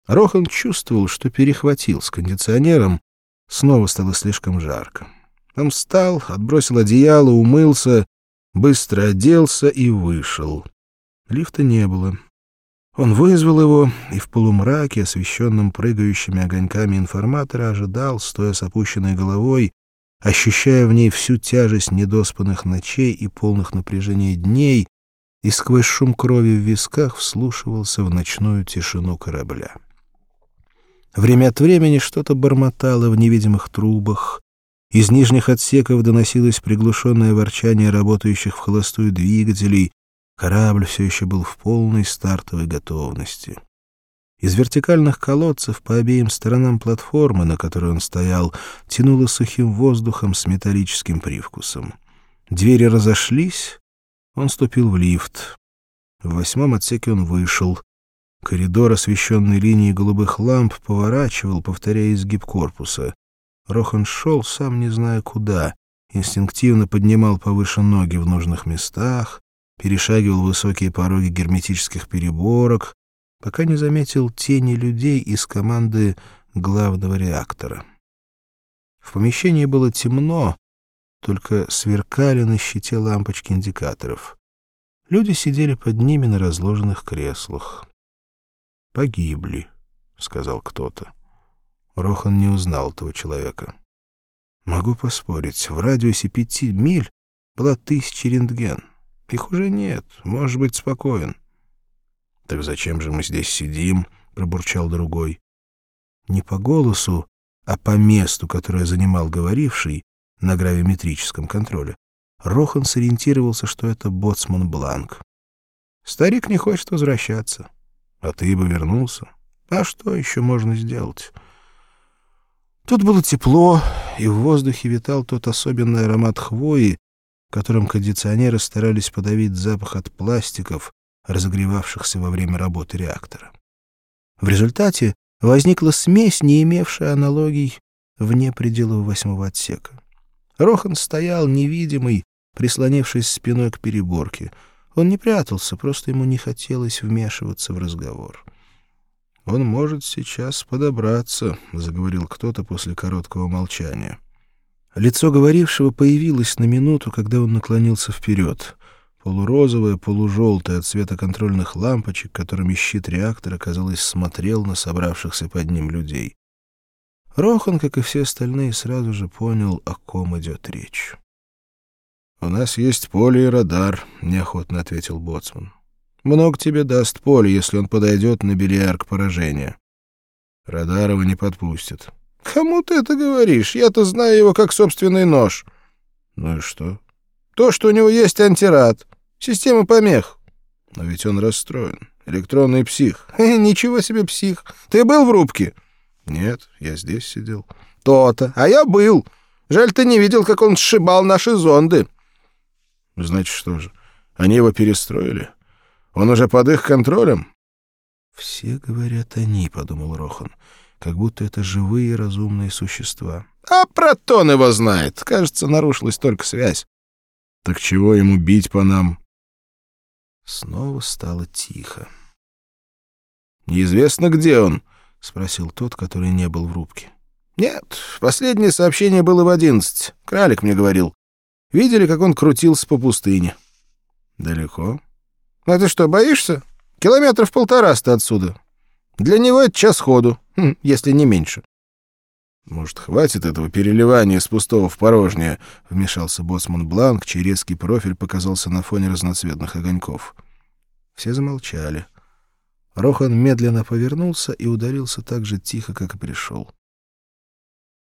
Рохан чувствовал, что перехватил с кондиционером, снова стало слишком жарко. Он встал, отбросил одеяло, умылся, быстро оделся и вышел. Лифта не было. Он вызвал его и в полумраке, освещенном прыгающими огоньками информатора, ожидал, стоя с опущенной головой, ощущая в ней всю тяжесть недоспанных ночей и полных напряжений дней, и сквозь шум крови в висках вслушивался в ночную тишину корабля. Время от времени что-то бормотало в невидимых трубах, из нижних отсеков доносилось приглушенное ворчание работающих в холостую двигателей, корабль все еще был в полной стартовой готовности. Из вертикальных колодцев по обеим сторонам платформы, на которой он стоял, тянуло сухим воздухом с металлическим привкусом. Двери разошлись, он ступил в лифт. В 8-м отсеке он вышел. Коридор, освещенный линией голубых ламп, поворачивал, повторяя изгиб корпуса. Рохан шел, сам не зная куда, инстинктивно поднимал повыше ноги в нужных местах, перешагивал высокие пороги герметических переборок, пока не заметил тени людей из команды главного реактора. В помещении было темно, только сверкали на щите лампочки индикаторов. Люди сидели под ними на разложенных креслах. «Погибли», — сказал кто-то. Рохан не узнал этого человека. «Могу поспорить, в радиусе 5 миль была 1000 рентген. Их уже нет, можешь быть спокоен». «Так зачем же мы здесь сидим?» — пробурчал другой. Не по голосу, а по месту, которое занимал говоривший на гравиметрическом контроле, Рохан сориентировался, что это боцман Бланк. «Старик не хочет возвращаться. А ты бы вернулся? А что еще можно сделать?» Тут было тепло, и в воздухе витал тот особенный аромат хвои, которым кондиционеры старались подавить запах от пластиков, разогревавшихся во время работы реактора. В результате возникла смесь, не имевшая аналогий вне пределов 8-го отсека. Рохан стоял невидимый, прислонившись спиной к переборке. Он не прятался, просто ему не хотелось вмешиваться в разговор. «Он может сейчас подобраться», — заговорил кто-то после короткого молчания. Лицо говорившего появилось на минуту, когда он наклонился вперед. Полурозовое, полужелтое от цвета контрольных лампочек, которыми щит реактора, казалось, смотрел на собравшихся под ним людей. Рохан, как и все остальные, сразу же понял, о ком идет речь. «У нас есть поле и радар», — неохотно ответил боцман. «Много тебе даст поле, если он подойдет на бильярд поражения. Радар его не подпустит». «Кому ты это говоришь? Я-то знаю его как собственный нож». «Ну и что?» «То, что у него есть антирад. Система помех». «Но ведь он расстроен. Электронный псих». «Ничего себе псих. Ты был в рубке?» «Нет, я здесь сидел». «То-то. А я был. Жаль, ты не видел, как он сшибал наши зонды». «Значит, что же, они его перестроили? Он уже под их контролем?» «Все говорят «они», — подумал Рохан, как будто это живые разумные существа. «А Протон его знает. Кажется, нарушилась только связь». «Так чего ему бить по нам?» Снова стало тихо. «Неизвестно, где он?» — спросил тот, который не был в рубке. «Нет, последнее сообщение было в 11. Кралик мне говорил. Видели, как он крутился по пустыне?» «Далеко?» «А ты что, боишься? 1,5 километра отсюда. Для него это час ходу, если не меньше». «Может, хватит этого переливания с пустого в порожнее?» — вмешался боцман Бланк, чей резкий профиль показался на фоне разноцветных огоньков. Все замолчали. Рохан медленно повернулся и ударился так же тихо, как и пришел.